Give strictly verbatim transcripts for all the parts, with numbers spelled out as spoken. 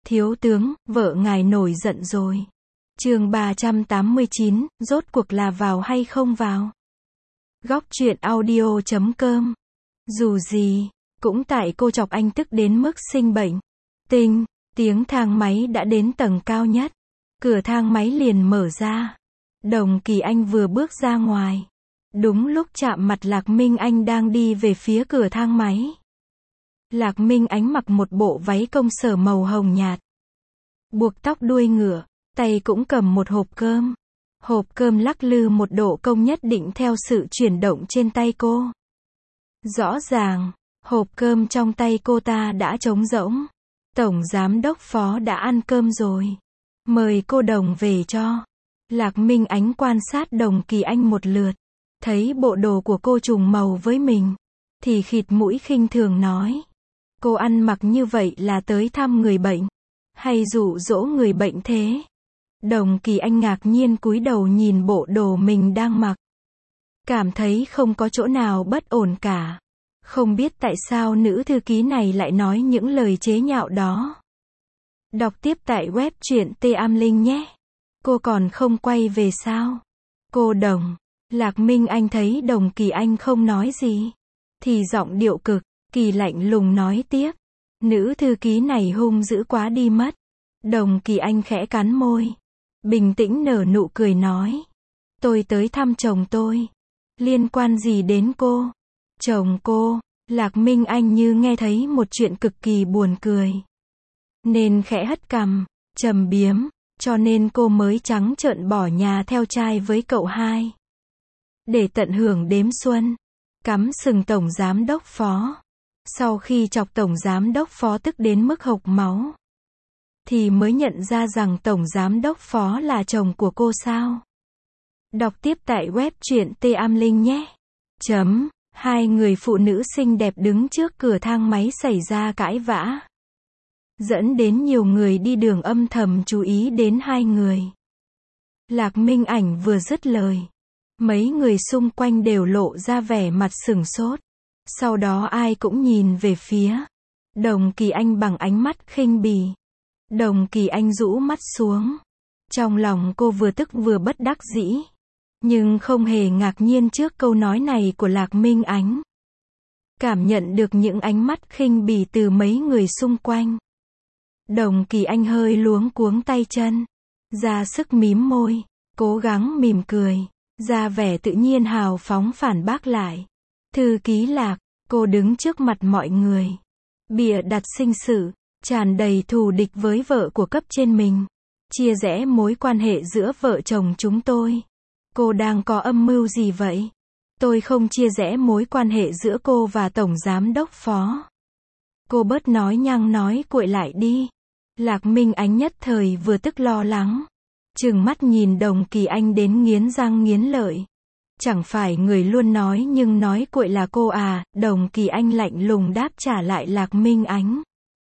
Thiếu tướng, vợ ngài nổi giận rồi. Chương ba trăm tám mươi chín, rốt cuộc là vào hay không vào? Góc truyện audio chấm com. Dù gì, cũng tại cô chọc anh tức đến mức sinh bệnh. Tinh, tiếng thang máy đã đến tầng cao nhất. Cửa thang máy liền mở ra. Đồng Kỳ Anh vừa bước ra ngoài. Đúng lúc chạm mặt Lạc Minh Anh đang đi về phía cửa thang máy. Lạc Minh Ánh mặc một bộ váy công sở màu hồng nhạt. Buộc tóc đuôi ngựa, tay cũng cầm một hộp cơm. Hộp cơm lắc lư một độ công nhất định theo sự chuyển động trên tay cô. Rõ ràng, hộp cơm trong tay cô ta đã trống rỗng. Tổng giám đốc Phó đã ăn cơm rồi. Mời cô Đồng về cho. Lạc Minh Ánh quan sát Đồng Kỳ Anh một lượt. Thấy bộ đồ của cô trùng màu với mình. Thì khịt mũi khinh thường nói. Cô ăn mặc như vậy là tới thăm người bệnh. Hay dụ dỗ người bệnh thế? Đồng Kỳ Anh ngạc nhiên cúi đầu nhìn bộ đồ mình đang mặc. Cảm thấy không có chỗ nào bất ổn cả. Không biết tại sao nữ thư ký này lại nói những lời chế nhạo đó. Đọc tiếp tại web truyện T Am Linh nhé. Cô còn không quay về sao? Cô Đồng. Lạc Minh Anh thấy Đồng Kỳ Anh không nói gì. Thì giọng điệu cực kỳ lạnh lùng nói tiếp. Nữ thư ký này hung dữ quá đi mất. Đồng Kỳ Anh khẽ cắn môi. Bình tĩnh nở nụ cười nói. Tôi tới thăm chồng tôi. Liên quan gì đến cô? Chồng cô? Lạc Minh Anh như nghe thấy một chuyện cực kỳ buồn cười. Nên khẽ hất cằm, trầm biếm. Cho nên cô mới trắng trợn bỏ nhà theo trai với cậu hai. Để tận hưởng đếm xuân. Cắm sừng Tổng Giám Đốc Phó. Sau khi chọc Tổng Giám Đốc Phó tức đến mức hộc máu. Thì mới nhận ra rằng Tổng Giám Đốc Phó là chồng của cô sao? Đọc tiếp tại web truyện T Am Linh nhé. Chấm. Hai người phụ nữ xinh đẹp đứng trước cửa thang máy xảy ra cãi vã. Dẫn đến nhiều người đi đường âm thầm chú ý đến hai người. Lạc Minh Ảnh vừa dứt lời. Mấy người xung quanh đều lộ ra vẻ mặt sửng sốt. Sau đó ai cũng nhìn về phía Đồng Kỳ Anh bằng ánh mắt khinh bỉ. Đồng Kỳ Anh rũ mắt xuống. Trong lòng cô vừa tức vừa bất đắc dĩ. Nhưng không hề ngạc nhiên trước câu nói này của Lạc Minh Ánh. Cảm nhận được những ánh mắt khinh bỉ từ mấy người xung quanh. Đồng Kỳ Anh hơi luống cuống tay chân. Ra sức mím môi. Cố gắng mỉm cười. Ra vẻ tự nhiên hào phóng phản bác lại. Thư ký Lạc, cô đứng trước mặt mọi người. Bịa đặt sinh sự. Tràn đầy thù địch với vợ của cấp trên mình. Chia rẽ mối quan hệ giữa vợ chồng chúng tôi. Cô đang có âm mưu gì vậy? Tôi không chia rẽ mối quan hệ giữa cô và Tổng Giám Đốc Phó. Cô bớt nói nhăng nói cuội lại đi. Lạc Minh Ánh nhất thời vừa tức lo lắng. Trừng mắt nhìn Đồng Kỳ Anh đến nghiến răng nghiến lợi. Chẳng phải người luôn nói nhưng nói cuội là cô à? Đồng Kỳ Anh lạnh lùng đáp trả lại Lạc Minh Ánh.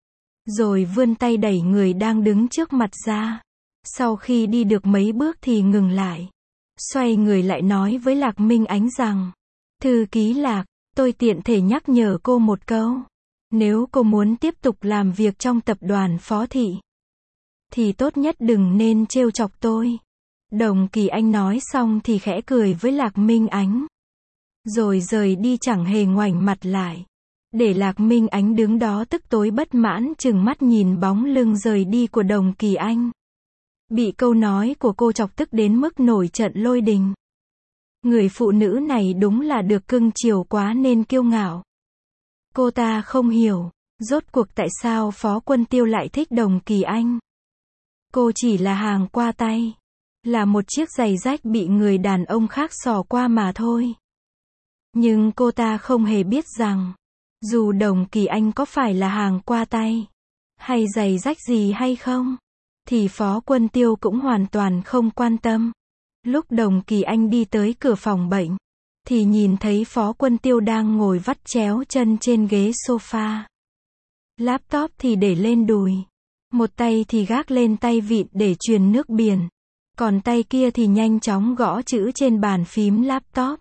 Rồi vươn tay đẩy người đang đứng trước mặt ra. Sau khi đi được mấy bước thì ngừng lại. Xoay người lại nói với Lạc Minh Ánh rằng. Thư ký Lạc, tôi tiện thể nhắc nhở cô một câu. Nếu cô muốn tiếp tục làm việc trong tập đoàn Phó Thị. Thì tốt nhất đừng nên trêu chọc tôi. Đồng Kỳ Anh nói xong thì khẽ cười với Lạc Minh Ánh. Rồi rời đi chẳng hề ngoảnh mặt lại. Để Lạc Minh Ánh đứng đó tức tối bất mãn chừng mắt nhìn bóng lưng rời đi của Đồng Kỳ Anh. Bị câu nói của cô chọc tức đến mức nổi trận lôi đình. Người phụ nữ này đúng là được cưng chiều quá nên kiêu ngạo. Cô ta không hiểu, rốt cuộc tại sao Phó Quân Tiêu lại thích Đồng Kỳ Anh. Cô chỉ là hàng qua tay. Là một chiếc giày rách bị người đàn ông khác xỏ qua mà thôi. Nhưng cô ta không hề biết rằng. Dù Đồng Kỳ Anh có phải là hàng qua tay. Hay giày rách gì hay không. Thì Phó Quân Tiêu cũng hoàn toàn không quan tâm. Lúc Đồng Kỳ Anh đi tới cửa phòng bệnh. Thì nhìn thấy Phó Quân Tiêu đang ngồi vắt chéo chân trên ghế sofa. Laptop thì để lên đùi. Một tay thì gác lên tay vịn để truyền nước biển. Còn tay kia thì nhanh chóng gõ chữ trên bàn phím laptop.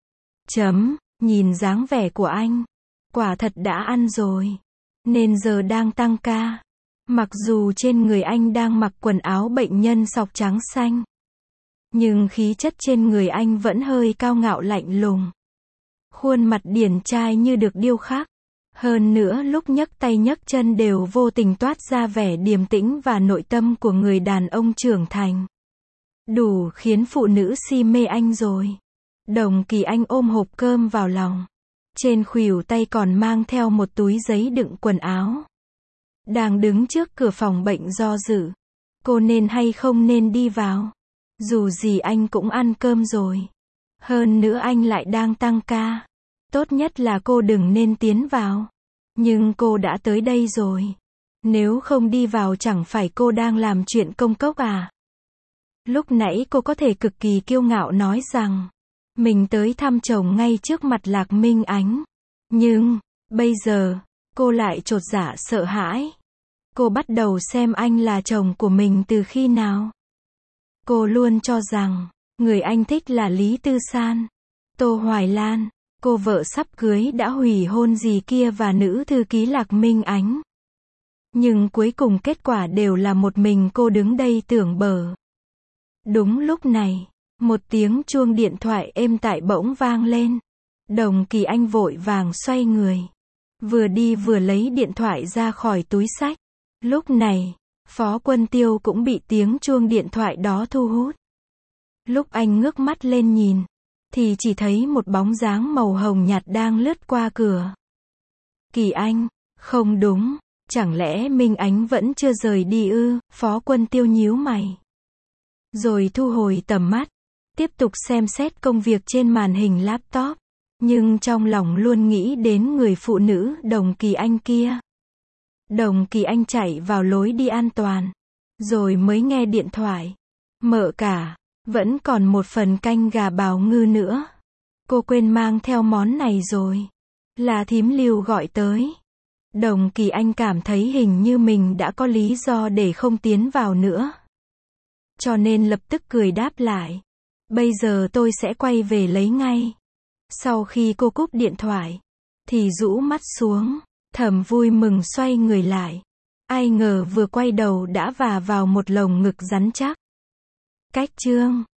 Chấm, nhìn dáng vẻ của anh. Quả thật đã ăn rồi. Nên giờ đang tăng ca. Mặc dù trên người anh đang mặc quần áo bệnh nhân sọc trắng xanh, nhưng khí chất trên người anh vẫn hơi cao ngạo lạnh lùng. Khuôn mặt điển trai như được điêu khắc. Hơn nữa lúc nhấc tay nhấc chân đều vô tình toát ra vẻ điềm tĩnh và nội tâm của người đàn ông trưởng thành. Đủ khiến phụ nữ si mê anh rồi. Đồng Kỳ Anh ôm hộp cơm vào lòng. Trên khuỷu tay còn mang theo một túi giấy đựng quần áo. Đang đứng trước cửa phòng bệnh do dự. Cô nên hay không nên đi vào? Dù gì anh cũng ăn cơm rồi. Hơn nữa anh lại đang tăng ca. Tốt nhất là cô đừng nên tiến vào. Nhưng cô đã tới đây rồi. Nếu không đi vào chẳng phải cô đang làm chuyện công cốc à? Lúc nãy cô có thể cực kỳ kiêu ngạo nói rằng mình tới thăm chồng ngay trước mặt Lạc Minh Ánh. Nhưng, bây giờ, cô lại chột dạ sợ hãi. Cô bắt đầu xem anh là chồng của mình từ khi nào? Cô luôn cho rằng, người anh thích là Lý Tư San, Tô Hoài Lan, cô vợ sắp cưới đã hủy hôn gì kia và nữ thư ký Lạc Minh Ánh. Nhưng cuối cùng kết quả đều là một mình cô đứng đây tưởng bở. Đúng lúc này, một tiếng chuông điện thoại êm tai bỗng vang lên. Đồng Kỳ Anh vội vàng xoay người. Vừa đi vừa lấy điện thoại ra khỏi túi xách. Lúc này, Phó Quân Tiêu cũng bị tiếng chuông điện thoại đó thu hút. Lúc anh ngước mắt lên nhìn, thì chỉ thấy một bóng dáng màu hồng nhạt đang lướt qua cửa. Kỳ Anh, không đúng, chẳng lẽ Minh Ánh vẫn chưa rời đi ư? Phó Quân Tiêu nhíu mày. Rồi thu hồi tầm mắt, tiếp tục xem xét công việc trên màn hình laptop. Nhưng trong lòng luôn nghĩ đến người phụ nữ Đồng Kỳ Anh kia. Đồng Kỳ Anh chạy vào lối đi an toàn. Rồi mới nghe điện thoại. Mợ cả, vẫn còn một phần canh gà bào ngư nữa. Cô quên mang theo món này rồi. Là thím Lưu gọi tới. Đồng Kỳ Anh cảm thấy hình như mình đã có lý do để không tiến vào nữa. Cho nên lập tức cười đáp lại. Bây giờ tôi sẽ quay về lấy ngay. Sau khi cô cúp điện thoại, thì rũ mắt xuống, thầm vui mừng xoay người lại. Ai ngờ vừa quay đầu đã vả vào một lồng ngực rắn chắc. Cách chương